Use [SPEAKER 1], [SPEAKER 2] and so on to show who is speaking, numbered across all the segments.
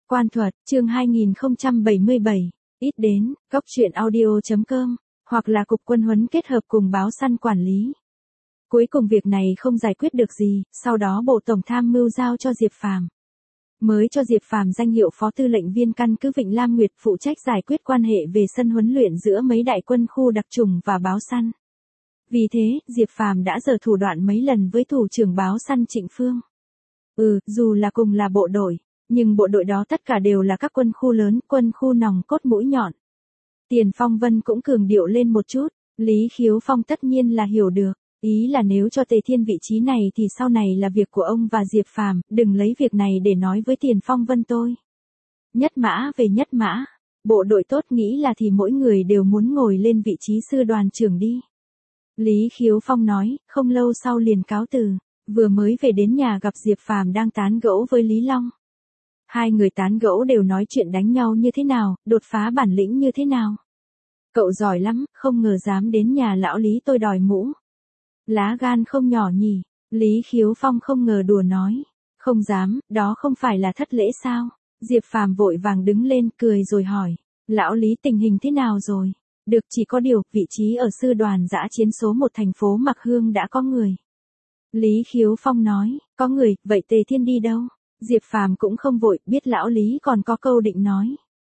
[SPEAKER 1] Quan thuật, chương 2077, ít đến, góc truyện audio.com, hoặc là cục quân huấn kết hợp cùng báo săn quản lý. Cuối cùng việc này không giải quyết được gì, sau đó Bộ Tổng Tham mưu giao cho Diệp Phàm. Mới cho Diệp Phàm danh hiệu Phó Tư lệnh viên căn cứ Vịnh Lam Nguyệt phụ trách giải quyết quan hệ về sân huấn luyện giữa mấy đại quân khu đặc trùng và báo săn. Vì thế, Diệp Phàm đã giở thủ đoạn mấy lần với thủ trưởng báo săn Trịnh Phương. Dù là cùng là bộ đội, nhưng bộ đội đó tất cả đều là các quân khu lớn, quân khu nòng cốt mũi nhọn. Tiền Phong Vân cũng cường điệu lên một chút, Lý Khiếu Phong tất nhiên là hiểu được, ý là nếu cho Tề Thiên vị trí này thì sau này là việc của ông và Diệp Phàm, đừng lấy việc này để nói với Tiền Phong Vân tôi. Nhất mã về nhất mã, bộ đội tốt nghĩ là thì mỗi người đều muốn ngồi lên vị trí sư đoàn trưởng đi. Lý Khiếu Phong nói, không lâu sau liền cáo từ, vừa mới về đến nhà gặp Diệp Phàm đang tán gẫu với Lý Long. Hai người tán gẫu đều nói chuyện đánh nhau như thế nào, đột phá bản lĩnh như thế nào. Cậu giỏi lắm, không ngờ dám đến nhà lão Lý tôi đòi mũ. Lá gan không nhỏ nhỉ, Lý Khiếu Phong không ngờ đùa nói. Không dám, đó không phải là thất lễ sao? Diệp Phàm vội vàng đứng lên cười rồi hỏi, lão Lý tình hình thế nào rồi? Được, chỉ có điều, vị trí ở sư đoàn dã chiến số 1 thành phố Mạc Hương đã có người. Lý Khiếu Phong nói, có người, vậy Tề Thiên đi đâu? Diệp Phàm cũng không vội, biết lão Lý còn có câu định nói.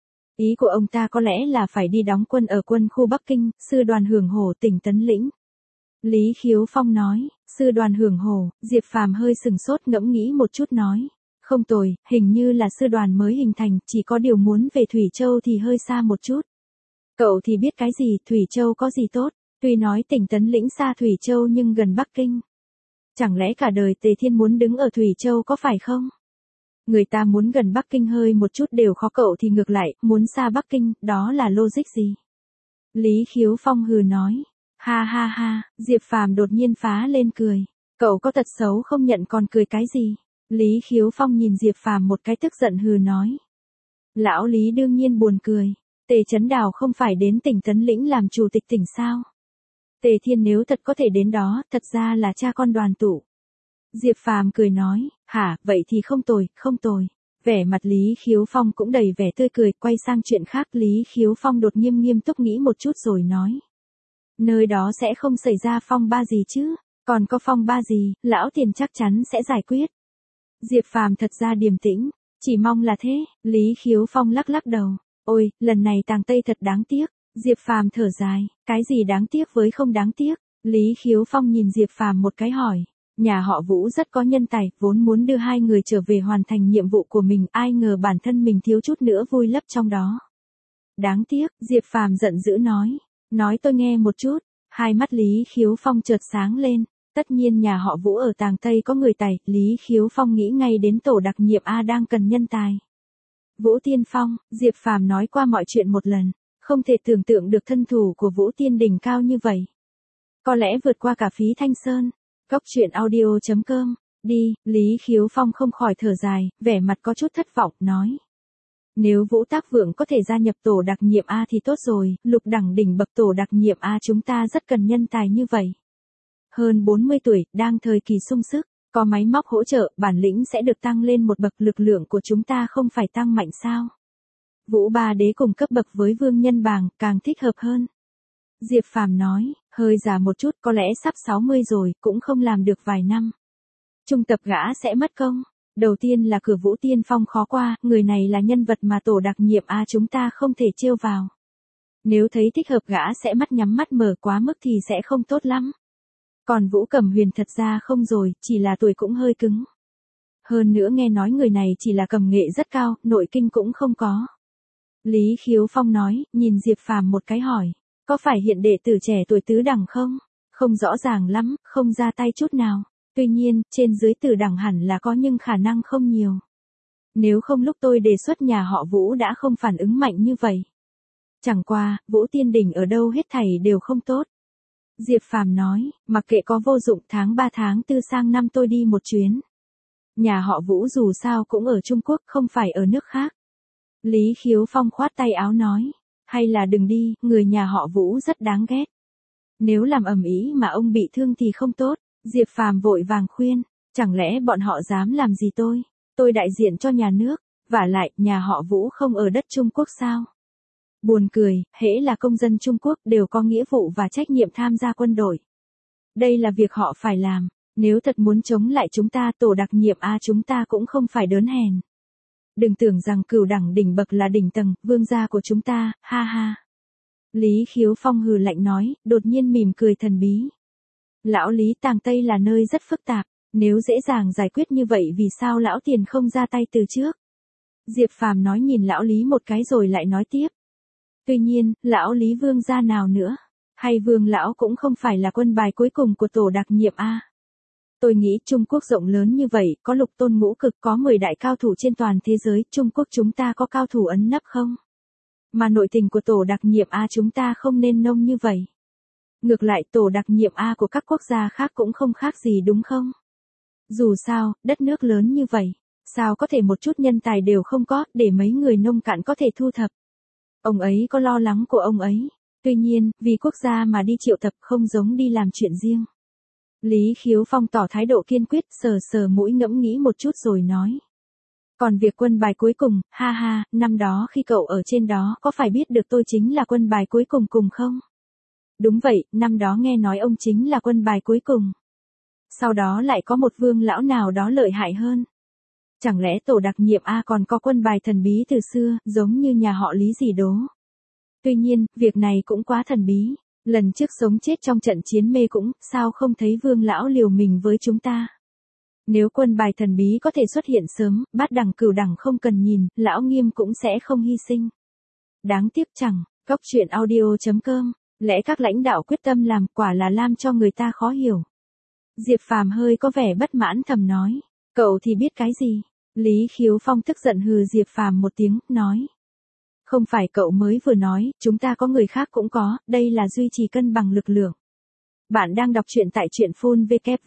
[SPEAKER 1] Ý của ông ta có lẽ là phải đi đóng quân ở quân khu Bắc Kinh, sư đoàn Hưởng Hổ tỉnh Tấn Lĩnh. Lý Khiếu Phong nói, sư đoàn Hưởng Hổ, Diệp Phàm hơi sừng sốt ngẫm nghĩ một chút nói. Không tồi, hình như là sư đoàn mới hình thành, chỉ có điều muốn về Thủy Châu thì hơi xa một chút. Cậu thì biết cái gì, Thủy Châu có gì tốt, tuy nói tỉnh Tấn Lĩnh xa Thủy Châu nhưng gần Bắc Kinh. Chẳng lẽ cả đời Tề Thiên muốn đứng ở Thủy Châu có phải không? Người ta muốn gần Bắc Kinh hơi một chút đều khó, cậu thì ngược lại, muốn xa Bắc Kinh, đó là logic gì? Lý Khiếu Phong hừ nói, ha ha ha, Diệp Phàm đột nhiên phá lên cười, cậu có tật xấu không nhận còn cười cái gì? Lý Khiếu Phong nhìn Diệp Phàm một cái tức giận hừ nói. Lão Lý đương nhiên buồn cười, Tề Chấn Đào không phải đến tỉnh Tấn Lĩnh làm chủ tịch tỉnh sao? Tề Thiên nếu thật có thể đến đó, thật ra là cha con đoàn tụ. Diệp Phàm cười nói, hả, vậy thì không tồi, không tồi. Vẻ mặt Lý Khiếu Phong cũng đầy vẻ tươi cười, quay sang chuyện khác. Lý Khiếu Phong đột nhiên nghiêm túc nghĩ một chút rồi nói. Nơi đó sẽ không xảy ra phong ba gì chứ, còn có phong ba gì, lão Tiền chắc chắn sẽ giải quyết. Diệp Phàm thật ra điềm tĩnh, chỉ mong là thế. Lý Khiếu Phong lắc lắc đầu, ôi, lần này tàng Tây thật đáng tiếc. Diệp Phàm thở dài, cái gì đáng tiếc với không đáng tiếc? Lý Khiếu Phong nhìn Diệp Phàm một cái hỏi. Nhà họ Vũ rất có nhân tài, vốn muốn đưa hai người trở về hoàn thành nhiệm vụ của mình, ai ngờ bản thân mình thiếu chút nữa vui lấp trong đó. Đáng tiếc, Diệp Phàm giận dữ nói tôi nghe một chút. Hai mắt Lý Khiếu Phong chợt sáng lên, tất nhiên nhà họ Vũ ở Tàng Tây có người tài, Lý Khiếu Phong nghĩ ngay đến tổ đặc nhiệm A đang cần nhân tài. Vũ Tiên Phong, Diệp Phàm nói qua mọi chuyện một lần, không thể tưởng tượng được thân thủ của Vũ Tiên đỉnh cao như vậy. Có lẽ vượt qua cả Phí Thanh Sơn. Góc truyện audio.com, đi, Lý Khiếu Phong không khỏi thở dài, vẻ mặt có chút thất vọng, nói. Nếu Vũ Tác Vượng có thể gia nhập tổ đặc nhiệm A thì tốt rồi, lục đẳng đỉnh bậc tổ đặc nhiệm A chúng ta rất cần nhân tài như vậy. Hơn 40 tuổi, đang thời kỳ sung sức, có máy móc hỗ trợ, bản lĩnh sẽ được tăng lên một bậc, lực lượng của chúng ta không phải tăng mạnh sao? Vũ Ba Đế cùng cấp bậc với Vương Nhân Bàng, càng thích hợp hơn. Diệp Phàm nói, hơi già một chút, có lẽ sắp 60 rồi, cũng không làm được vài năm. Trung tập gã sẽ mất công. Đầu tiên là cửa Vũ Tiên Phong khó qua, người này là nhân vật mà tổ đặc nhiệm A chúng ta không thể trêu vào. Nếu thấy thích hợp gã sẽ mắt nhắm mắt mở, quá mức thì sẽ không tốt lắm. Còn Vũ Cẩm Huyền thật ra không rồi, chỉ là tuổi cũng hơi cứng. Hơn nữa nghe nói người này chỉ là cầm nghệ rất cao, nội kinh cũng không có. Lý Khiếu Phong nói, nhìn Diệp Phàm một cái hỏi. Có phải hiện đệ tử trẻ tuổi tứ đẳng không? Không rõ ràng lắm, không ra tay chút nào. Tuy nhiên, trên dưới tứ đẳng hẳn là có nhưng khả năng không nhiều. Nếu không lúc tôi đề xuất nhà họ Vũ đã không phản ứng mạnh như vậy. Chẳng qua, Vũ Tiên đỉnh ở đâu hết thảy đều không tốt. Diệp Phàm nói, mặc kệ có vô dụng, tháng 3 tháng 4 sang năm tôi đi một chuyến. Nhà họ Vũ dù sao cũng ở Trung Quốc, không phải ở nước khác. Lý Khiếu Phong khoát tay áo nói. Hay là đừng đi, người nhà họ Vũ rất đáng ghét. Nếu làm ầm ĩ mà ông bị thương thì không tốt. Diệp Phàm vội vàng khuyên, chẳng lẽ bọn họ dám làm gì tôi? Tôi đại diện cho nhà nước, Vả lại, nhà họ Vũ không ở đất Trung Quốc sao? Buồn cười, hễ là công dân Trung Quốc đều có nghĩa vụ và trách nhiệm tham gia quân đội. Đây là việc họ phải làm. Nếu thật muốn chống lại chúng ta, tổ đặc nhiệm A chúng ta cũng không phải đớn hèn. Đừng tưởng rằng cửu đẳng đỉnh bậc là đỉnh tầng, vương gia của chúng ta, ha ha. Lý Khiếu Phong hừ lạnh nói, đột nhiên mỉm cười thần bí. Lão Lý Tàng Tây là nơi rất phức tạp, nếu dễ dàng giải quyết như vậy vì sao lão tiền không ra tay từ trước? Diệp Phàm nói nhìn lão Lý một cái rồi lại nói tiếp. Tuy nhiên, lão Lý vương gia nào nữa? Hay vương lão cũng không phải là quân bài cuối cùng của tổ đặc nhiệm A? Tôi nghĩ Trung Quốc rộng lớn như vậy, có lục tôn ngũ cực, có 10 đại cao thủ trên toàn thế giới, Trung Quốc chúng ta có cao thủ ấn nấp không? Mà nội tình của tổ đặc nhiệm A chúng ta không nên nông như vậy. Ngược lại tổ đặc nhiệm A của các quốc gia khác cũng không khác gì đúng không? Dù sao, đất nước lớn như vậy, sao có thể một chút nhân tài đều không có, để mấy người nông cạn có thể thu thập. Ông ấy có lo lắng của ông ấy. Tuy nhiên, vì quốc gia mà đi triệu tập không giống đi làm chuyện riêng. Lý Khiếu Phong tỏ thái độ kiên quyết, sờ sờ mũi ngẫm nghĩ một chút rồi nói. Còn việc quân bài cuối cùng, ha ha, năm đó khi cậu ở trên đó có phải biết được tôi chính là quân bài cuối cùng cùng không? Đúng vậy, năm đó nghe nói ông chính là quân bài cuối cùng. Sau đó lại có một vương lão nào đó lợi hại hơn. Chẳng lẽ tổ đặc nhiệm A còn có quân bài thần bí từ xưa, giống như nhà họ Lý gì đó? Tuy nhiên, việc này cũng quá thần bí. Lần trước sống chết trong trận chiến mê cũng, sao không thấy vương lão liều mình với chúng ta? Nếu quân bài thần bí có thể xuất hiện sớm, bát đẳng cửu đẳng không cần nhìn, lão Nghiêm cũng sẽ không hy sinh. Đáng tiếc chẳng, Cóc truyện audio.com, lẽ các lãnh đạo quyết tâm làm quả là làm cho người ta khó hiểu. Diệp Phàm hơi có vẻ bất mãn thầm nói, cậu thì biết cái gì? Lý Khiếu Phong tức giận hừ Diệp Phàm một tiếng, nói. Không phải cậu mới vừa nói, chúng ta có người khác cũng có, đây là duy trì cân bằng lực lượng. Bạn đang đọc truyện tại truyện phun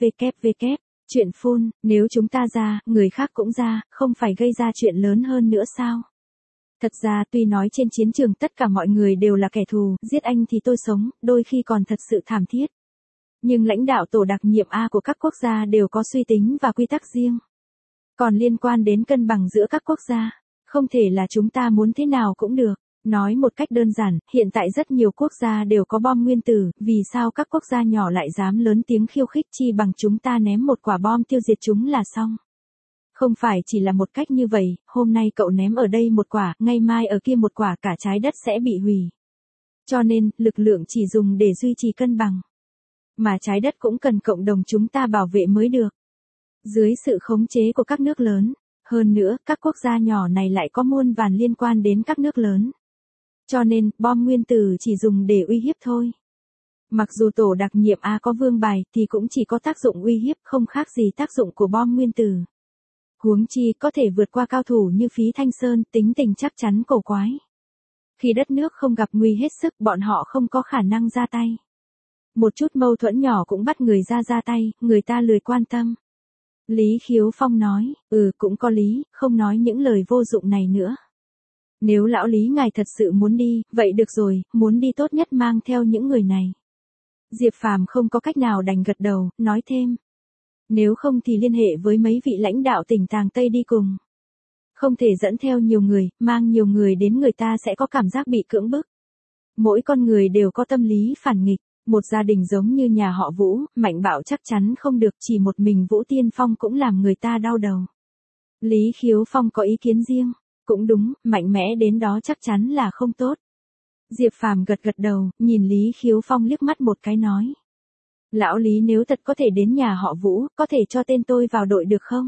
[SPEAKER 1] www. Truyện phun, nếu chúng ta ra, người khác cũng ra, không phải gây ra chuyện lớn hơn nữa sao? Thật ra tuy nói trên chiến trường tất cả mọi người đều là kẻ thù, giết anh thì tôi sống, đôi khi còn thật sự thảm thiết. Nhưng lãnh đạo tổ đặc nhiệm A của các quốc gia đều có suy tính và quy tắc riêng. Còn liên quan đến cân bằng giữa các quốc gia, không thể là chúng ta muốn thế nào cũng được. Nói một cách đơn giản, hiện tại rất nhiều quốc gia đều có bom nguyên tử, vì sao các quốc gia nhỏ lại dám lớn tiếng khiêu khích chi bằng chúng ta ném một quả bom tiêu diệt chúng là xong. Không phải chỉ là một cách như vậy, hôm nay cậu ném ở đây một quả, ngày mai ở kia một quả, cả trái đất sẽ bị hủy. Cho nên, lực lượng chỉ dùng để duy trì cân bằng. Mà trái đất cũng cần cộng đồng chúng ta bảo vệ mới được. Dưới sự khống chế của các nước lớn, hơn nữa, các quốc gia nhỏ này lại có muôn vàn liên quan đến các nước lớn. Cho nên, bom nguyên tử chỉ dùng để uy hiếp thôi. Mặc dù tổ đặc nhiệm A có vương bài thì cũng chỉ có tác dụng uy hiếp, không khác gì tác dụng của bom nguyên tử. Huống chi có thể vượt qua cao thủ như Phí Thanh Sơn, tính tình chắc chắn cổ quái. Khi đất nước không gặp nguy hết sức, bọn họ không có khả năng ra tay. Một chút mâu thuẫn nhỏ cũng bắt người ra tay, người ta lười quan tâm. Lý Khiếu Phong nói, cũng có lý, không nói những lời vô dụng này nữa. Nếu lão Lý ngài thật sự muốn đi, vậy được rồi, muốn đi tốt nhất mang theo những người này. Diệp Phàm không có cách nào đành gật đầu, nói thêm. Nếu không thì liên hệ với mấy vị lãnh đạo tỉnh Tàng Tây đi cùng. Không thể dẫn theo nhiều người, mang nhiều người đến người ta sẽ có cảm giác bị cưỡng bức. Mỗi con người đều có tâm lý phản nghịch. Một gia đình giống như nhà họ Vũ, Mạnh Bạo chắc chắn không được, chỉ một mình Vũ Tiên Phong cũng làm người ta đau đầu. Lý Khiếu Phong có ý kiến riêng. Cũng đúng, mạnh mẽ đến đó chắc chắn là không tốt. Diệp Phàm gật gật đầu, nhìn Lý Khiếu Phong liếc mắt một cái nói. Lão Lý nếu thật có thể đến nhà họ Vũ, có thể cho tên tôi vào đội được không?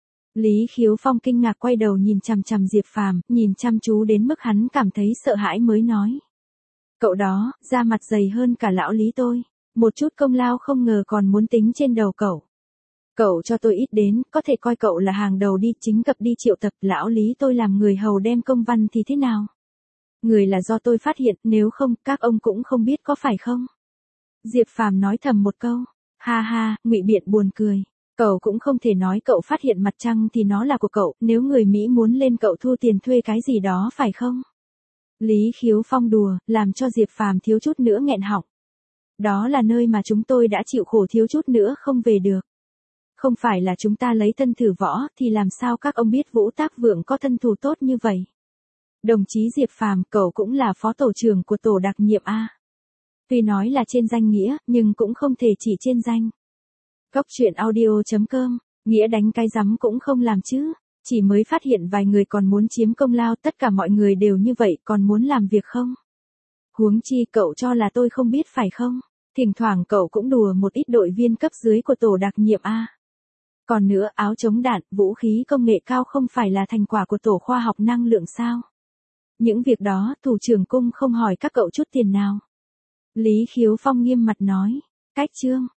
[SPEAKER 1] Lý Khiếu Phong kinh ngạc quay đầu nhìn chằm chằm Diệp Phàm, nhìn chăm chú đến mức hắn cảm thấy sợ hãi mới nói. Cậu đó, da mặt dày hơn cả lão Lý tôi. Một chút công lao không ngờ còn muốn tính trên đầu cậu. Cậu cho tôi ít đến, có thể coi cậu là hàng đầu đi, chính cập đi triệu tập, lão Lý tôi làm người hầu đem công văn thì thế nào? Người là do tôi phát hiện, nếu không, các ông cũng không biết có phải không? Diệp Phàm nói thầm một câu, ha ha, ngụy biện buồn cười. Cậu cũng không thể nói cậu phát hiện mặt trăng thì nó là của cậu, nếu người Mỹ muốn lên cậu thu tiền thuê cái gì đó phải không? Lý Khiếu Phong đùa, làm cho Diệp Phàm thiếu chút nữa nghẹn họng. Đó là nơi mà chúng tôi đã chịu khổ thiếu chút nữa không về được. Không phải là chúng ta lấy thân thử võ thì làm sao các ông biết Vũ Tác Vượng có thân thủ tốt như vậy? Đồng chí Diệp Phàm, cậu cũng là phó tổ trưởng của tổ đặc nhiệm A. Tuy nói là trên danh nghĩa, nhưng cũng không thể chỉ trên danh. Góc truyện audio.com, nghĩa đánh cái rắm cũng không làm chứ. Chỉ mới phát hiện vài người còn muốn chiếm công lao, tất cả mọi người đều như vậy còn muốn làm việc không? Huống chi cậu cho là tôi không biết phải không? Thỉnh thoảng cậu cũng đùa một ít đội viên cấp dưới của tổ đặc nhiệm A. Còn nữa, áo chống đạn, vũ khí công nghệ cao không phải là thành quả của tổ khoa học năng lượng sao? Những việc đó, thủ trưởng cung không hỏi các cậu chút tiền nào. Lý Khiếu Phong nghiêm mặt nói. Cách chương.